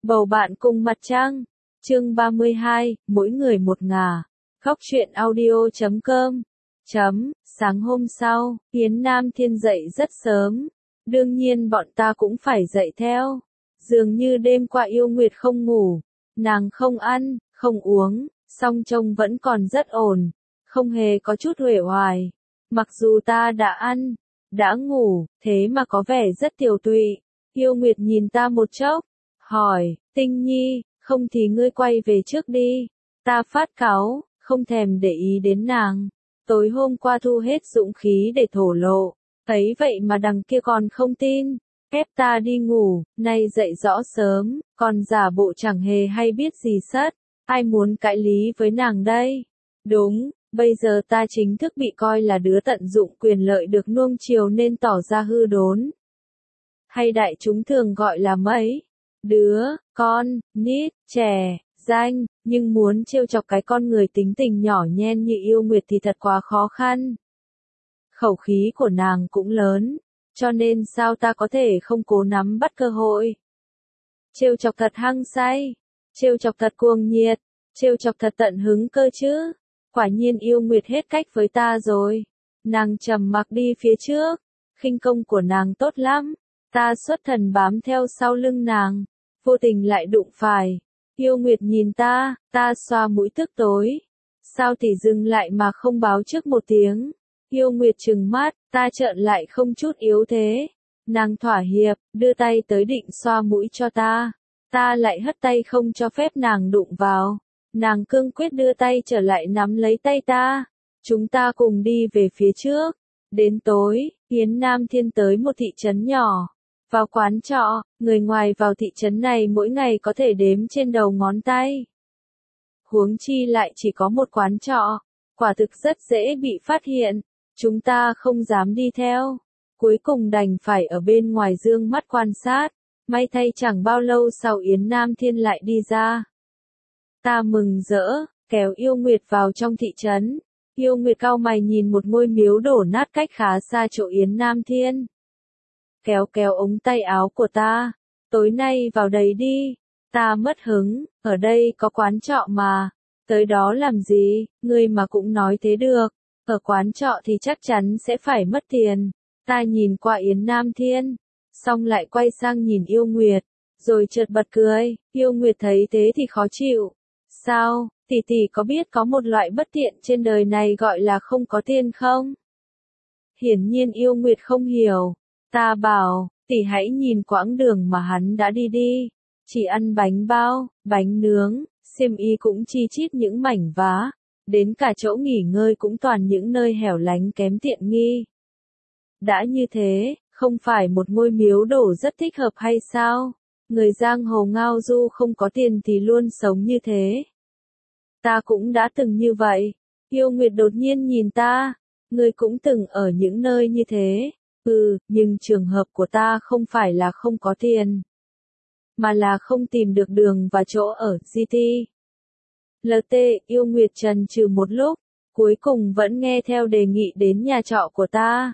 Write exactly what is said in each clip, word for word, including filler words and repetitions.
Bầu bạn cùng mặt trăng. Chương ba mươi hai, mỗi người một ngả. Khóc chuyện audio chấm com. Chấm, sáng hôm sau, Yến Nam Thiên dậy rất sớm. Đương nhiên bọn ta cũng phải dậy theo. Dường như đêm qua Yêu Nguyệt không ngủ. Nàng không ăn, không uống, song trông vẫn còn rất ổn. Không hề có chút uể oải. Mặc dù ta đã ăn, đã ngủ, thế mà có vẻ rất tiều tụy. Yêu Nguyệt nhìn ta một chốc, hỏi, Tinh Nhi, không thì ngươi quay về trước đi. Ta phát cáu, không thèm để ý đến nàng. Tối hôm qua thu hết dũng khí để thổ lộ, thấy vậy mà đằng kia còn không tin, ép ta đi ngủ, nay dậy rõ sớm, còn giả bộ chẳng hề hay biết gì sất, ai muốn cãi lý với nàng đây? Đúng, bây giờ ta chính thức bị coi là đứa tận dụng quyền lợi được nuông chiều nên tỏ ra hư đốn. Hay đại chúng thường gọi là mấy đứa, con, nít, trẻ, danh, nhưng muốn trêu chọc cái con người tính tình nhỏ nhen như Yêu Nguyệt thì thật quá khó khăn. Khẩu khí của nàng cũng lớn, cho nên sao ta có thể không cố nắm bắt cơ hội. Trêu chọc thật hăng say, trêu chọc thật cuồng nhiệt, trêu chọc thật tận hứng cơ chứ. Quả nhiên Yêu Nguyệt hết cách với ta rồi. Nàng trầm mặc đi phía trước, khinh công của nàng tốt lắm. Ta xuất thần bám theo sau lưng nàng, vô tình lại đụng phải. Yêu Nguyệt nhìn ta, ta xoa mũi tức tối. Sao thì dừng lại mà không báo trước một tiếng? Yêu Nguyệt trừng mắt, ta trợn lại không chút yếu thế. Nàng thỏa hiệp, đưa tay tới định xoa mũi cho ta. Ta lại hất tay không cho phép nàng đụng vào. Nàng cương quyết đưa tay trở lại nắm lấy tay ta. Chúng ta cùng đi về phía trước. Đến tối, Yến Nam Thiên tới một thị trấn nhỏ. Vào quán trọ, người ngoài vào thị trấn này mỗi ngày có thể đếm trên đầu ngón tay. Huống chi lại chỉ có một quán trọ, quả thực rất dễ bị phát hiện. Chúng ta không dám đi theo. Cuối cùng đành phải ở bên ngoài dương mắt quan sát. May thay chẳng bao lâu sau Yến Nam Thiên lại đi ra. Ta mừng rỡ, kéo Yêu Nguyệt vào trong thị trấn. Yêu Nguyệt cau mày nhìn một ngôi miếu đổ nát cách khá xa chỗ Yến Nam Thiên. Kéo kéo ống tay áo của ta. Tối nay vào đây đi. Ta mất hứng, ở đây có quán trọ mà. Tới đó làm gì, ngươi mà cũng nói thế được. Ở quán trọ thì chắc chắn sẽ phải mất tiền. Ta nhìn qua Yến Nam Thiên, xong lại quay sang nhìn Yêu Nguyệt, rồi chợt bật cười. Yêu Nguyệt thấy thế thì khó chịu. Sao, tỷ tỷ có biết có một loại bất tiện trên đời này gọi là không có tiền không? Hiển nhiên Yêu Nguyệt không hiểu. Ta bảo, tỷ hãy nhìn quãng đường mà hắn đã đi đi. Chỉ ăn bánh bao, bánh nướng, xiêm y cũng chi chít những mảnh vá. Đến cả chỗ nghỉ ngơi cũng toàn những nơi hẻo lánh kém tiện nghi. Đã như thế, không phải một ngôi miếu đổ rất thích hợp hay sao? Người giang hồ ngao du không có tiền thì luôn sống như thế. Ta cũng đã từng như vậy. Yêu Nguyệt đột nhiên nhìn ta. Ngươi cũng từng ở những nơi như thế. Ừ, nhưng trường hợp của ta không phải là không có tiền, mà là không tìm được đường và chỗ ở. giê tê. lờ tê, Yêu Nguyệt trần trừ một lúc, cuối cùng vẫn nghe theo đề nghị đến nhà trọ của ta.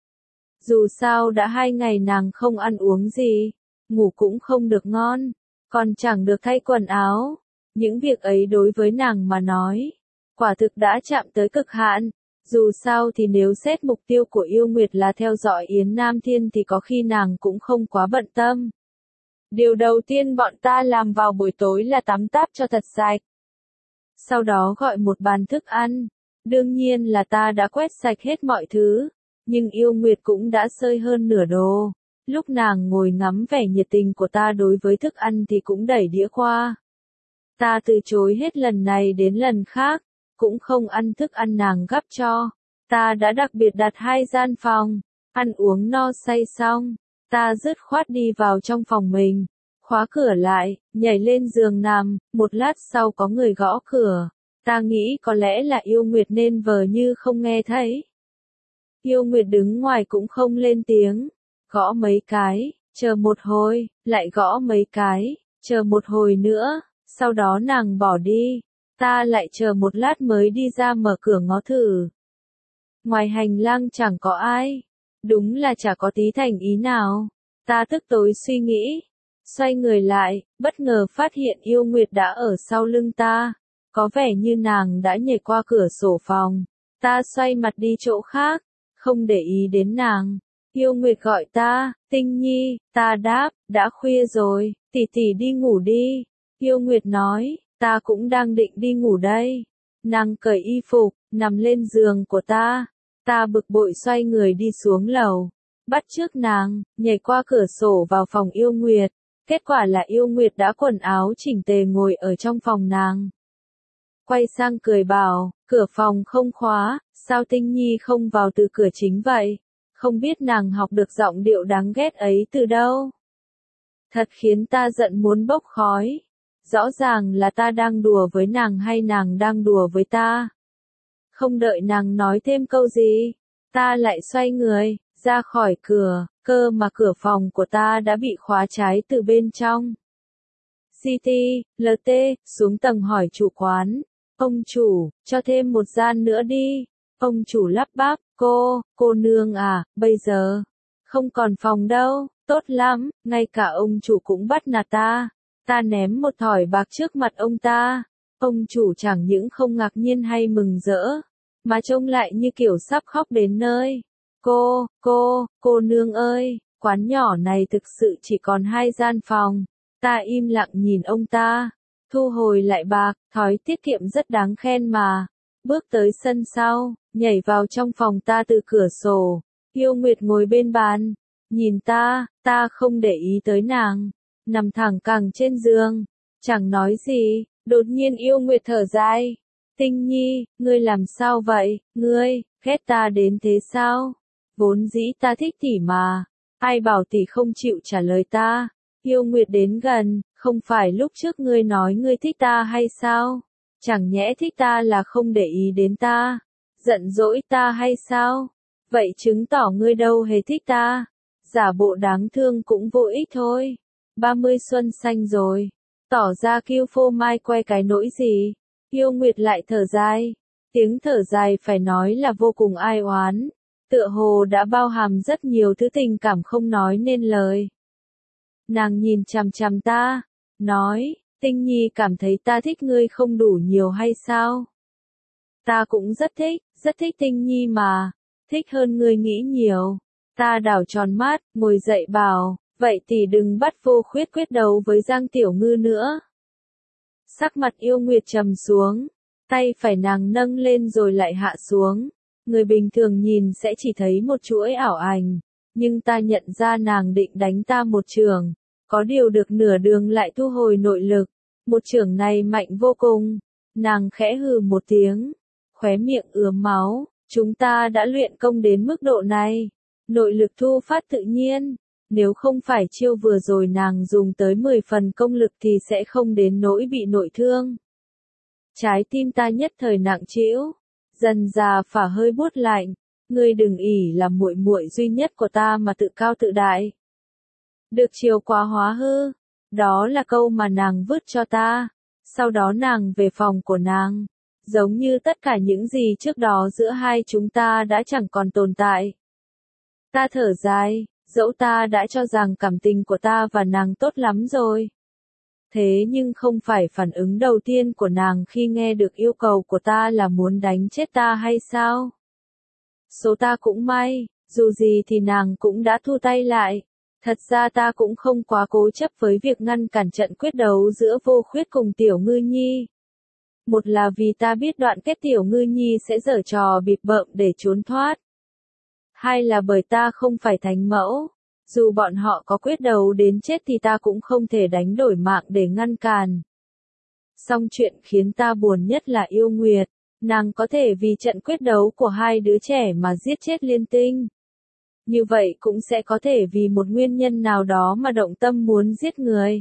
Dù sao đã hai ngày nàng không ăn uống gì, ngủ cũng không được ngon, còn chẳng được thay quần áo. Những việc ấy đối với nàng mà nói, quả thực đã chạm tới cực hạn. Dù sao thì nếu xét mục tiêu của Yêu Nguyệt là theo dõi Yến Nam Thiên thì có khi nàng cũng không quá bận tâm. Điều đầu tiên bọn ta làm vào buổi tối là tắm táp cho thật sạch. Sau đó gọi một bàn thức ăn. Đương nhiên là ta đã quét sạch hết mọi thứ. Nhưng Yêu Nguyệt cũng đã xơi hơn nửa đồ. Lúc nàng ngồi ngắm vẻ nhiệt tình của ta đối với thức ăn thì cũng đẩy đĩa qua. Ta từ chối hết lần này đến lần khác. Cũng không ăn thức ăn nàng gắp cho. Ta đã đặc biệt đặt hai gian phòng. Ăn uống no say xong. Ta dứt khoát đi vào trong phòng mình. Khóa cửa lại, nhảy lên giường nằm. Một lát sau có người gõ cửa. Ta nghĩ có lẽ là Yêu Nguyệt nên vờ như không nghe thấy. Yêu Nguyệt đứng ngoài cũng không lên tiếng. Gõ mấy cái, chờ một hồi, lại gõ mấy cái, chờ một hồi nữa. Sau đó nàng bỏ đi. Ta lại chờ một lát mới đi ra mở cửa ngó thử. Ngoài hành lang chẳng có ai. Đúng là chả có tí thành ý nào. Ta tức tối suy nghĩ. Xoay người lại, bất ngờ phát hiện Yêu Nguyệt đã ở sau lưng ta. Có vẻ như nàng đã nhảy qua cửa sổ phòng. Ta xoay mặt đi chỗ khác, không để ý đến nàng. Yêu Nguyệt gọi ta, Tinh Nhi, ta đáp, đã khuya rồi, tỷ tỷ đi ngủ đi. Yêu Nguyệt nói, ta cũng đang định đi ngủ đây. Nàng cởi y phục, nằm lên giường của ta. Ta bực bội xoay người đi xuống lầu, bắt chước nàng, nhảy qua cửa sổ vào phòng Yêu Nguyệt. Kết quả là Yêu Nguyệt đã quần áo chỉnh tề ngồi ở trong phòng nàng. Quay sang cười bảo, cửa phòng không khóa, sao Tinh Nhi không vào từ cửa chính vậy? Không biết nàng học được giọng điệu đáng ghét ấy từ đâu. Thật khiến ta giận muốn bốc khói. Rõ ràng là ta đang đùa với nàng hay nàng đang đùa với ta. Không đợi nàng nói thêm câu gì, ta lại xoay người, ra khỏi cửa, cơ mà cửa phòng của ta đã bị khóa trái từ bên trong. xê tê, lờ tê, xuống tầng hỏi chủ quán, ông chủ, cho thêm một gian nữa đi. Ông chủ lắp bắp, cô, cô nương à, bây giờ, không còn phòng đâu, tốt lắm, ngay cả ông chủ cũng bắt nạt ta. Ta ném một thỏi bạc trước mặt ông ta. Ông chủ chẳng những không ngạc nhiên hay mừng rỡ, mà trông lại như kiểu sắp khóc đến nơi. Cô, cô, cô nương ơi, quán nhỏ này thực sự chỉ còn hai gian phòng. Ta im lặng nhìn ông ta, thu hồi lại bạc, thói tiết kiệm rất đáng khen mà. Bước tới sân sau, nhảy vào trong phòng ta từ cửa sổ. Yêu Nguyệt ngồi bên bàn, nhìn ta, ta không để ý tới nàng, nằm thẳng cẳng trên giường, chẳng nói gì. Đột nhiên Yêu Nguyệt thở dài, Tinh Nhi, ngươi làm sao vậy, ngươi, ghét ta đến thế sao? Vốn dĩ ta thích tỷ mà, ai bảo tỷ không chịu trả lời ta? Yêu Nguyệt đến gần, không phải lúc trước ngươi nói ngươi thích ta hay sao? Chẳng nhẽ thích ta là không để ý đến ta, giận dỗi ta hay sao? Vậy chứng tỏ ngươi đâu hề thích ta, giả bộ đáng thương cũng vô ích thôi. Ba mươi xuân xanh rồi, tỏ ra kiêu phô mai que cái nỗi gì? Yêu Nguyệt lại thở dài, tiếng thở dài phải nói là vô cùng ai oán, tựa hồ đã bao hàm rất nhiều thứ tình cảm không nói nên lời. Nàng nhìn chằm chằm ta, nói, Tinh Nhi cảm thấy ta thích ngươi không đủ nhiều hay sao? Ta cũng rất thích, rất thích Tinh Nhi mà, thích hơn ngươi nghĩ nhiều. Ta đảo tròn mắt, ngồi dậy bảo, vậy thì đừng bắt Vô Khuyết quyết đấu với Giang Tiểu Ngư nữa. Sắc mặt Yêu Nguyệt trầm xuống, tay phải nàng nâng lên rồi lại hạ xuống. Người bình thường nhìn sẽ chỉ thấy một chuỗi ảo ảnh, nhưng ta nhận ra nàng định đánh ta một chưởng, có điều được nửa đường lại thu hồi nội lực. Một chưởng này mạnh vô cùng. Nàng khẽ hừ một tiếng, khóe miệng ướm máu. Chúng ta đã luyện công đến mức độ này, nội lực thu phát tự nhiên. Nếu không phải chiêu vừa rồi nàng dùng tới mười phần công lực thì sẽ không đến nỗi bị nội thương. Trái tim ta nhất thời nặng trĩu, dần già phả hơi buốt lạnh. Ngươi đừng ỷ là muội muội duy nhất của ta mà tự cao tự đại. Được chiều quá hóa hư, đó là câu mà nàng vứt cho ta. Sau đó nàng về phòng của nàng, giống như tất cả những gì trước đó giữa hai chúng ta đã chẳng còn tồn tại. Ta thở dài, dẫu ta đã cho rằng cảm tình của ta và nàng tốt lắm rồi. Thế nhưng không phải phản ứng đầu tiên của nàng khi nghe được yêu cầu của ta là muốn đánh chết ta hay sao? Số ta cũng may, dù gì thì nàng cũng đã thu tay lại. Thật ra ta cũng không quá cố chấp với việc ngăn cản trận quyết đấu giữa Vô Khuyết cùng Tiểu Ngư Nhi. Một là vì ta biết đoạn kết Tiểu Ngư Nhi sẽ giở trò bịp bợm để trốn thoát. Hai là bởi ta không phải thánh mẫu. Dù bọn họ có quyết đấu đến chết thì ta cũng không thể đánh đổi mạng để ngăn cản. Song chuyện khiến ta buồn nhất là Yêu Nguyệt. Nàng có thể vì trận quyết đấu của hai đứa trẻ mà giết chết Liên Tinh. Như vậy cũng sẽ có thể vì một nguyên nhân nào đó mà động tâm muốn giết người.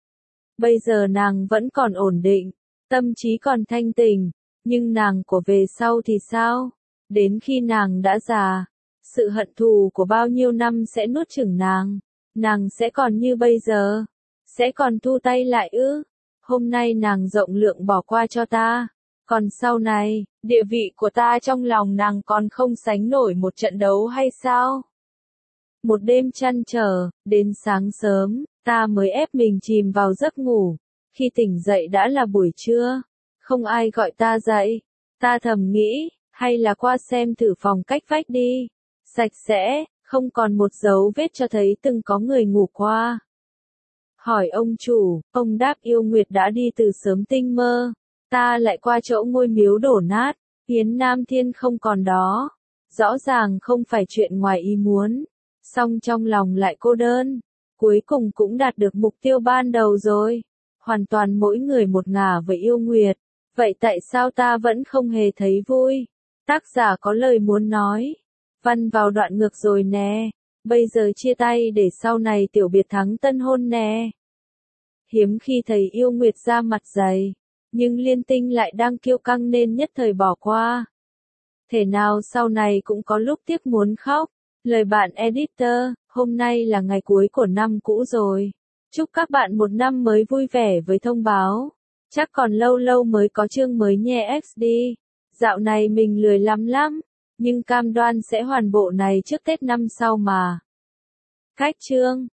Bây giờ nàng vẫn còn ổn định, tâm trí còn thanh tỉnh, nhưng nàng của về sau thì sao? Đến khi nàng đã già, sự hận thù của bao nhiêu năm sẽ nuốt chửng nàng. Nàng sẽ còn như bây giờ, sẽ còn thu tay lại ư? Hôm nay nàng rộng lượng bỏ qua cho ta, còn sau này, địa vị của ta trong lòng nàng còn không sánh nổi một trận đấu hay sao? Một đêm chăn trở, đến sáng sớm, Ta mới ép mình chìm vào giấc ngủ. Khi tỉnh dậy đã là buổi trưa. Không ai gọi ta dậy. Ta thầm nghĩ, hay là qua xem thử phòng cách vách đi. Sạch sẽ, không còn một dấu vết cho thấy từng có người ngủ qua. Hỏi ông chủ, ông đáp yêu nguyệt đã đi từ sớm tinh mơ. Ta lại qua chỗ ngôi miếu đổ nát, Yến Nam Thiên không còn đó. Rõ ràng không phải chuyện ngoài ý muốn. Song trong lòng lại cô đơn. Cuối cùng cũng đạt được mục tiêu ban đầu rồi. Hoàn toàn mỗi người một ngả với yêu nguyệt. Vậy tại sao ta vẫn không hề thấy vui? Tác giả có lời muốn nói. Văn vào đoạn ngược rồi nè. Bây giờ chia tay để sau này tiểu biệt thắng tân hôn nè. Hiếm khi thấy yêu nguyệt ra mặt dày. Nhưng liên tinh lại đang kiêu căng nên nhất thời bỏ qua. Thể nào sau này cũng có lúc tiếc muốn khóc. Lời bạn editor, hôm nay là ngày cuối của năm cũ rồi. Chúc các bạn một năm mới vui vẻ với thông báo. Chắc còn lâu lâu mới có chương mới nhé ích đê. Dạo này mình lười lắm lắm. Nhưng cam đoan sẽ hoàn bộ này trước Tết năm sau mà. Cách chương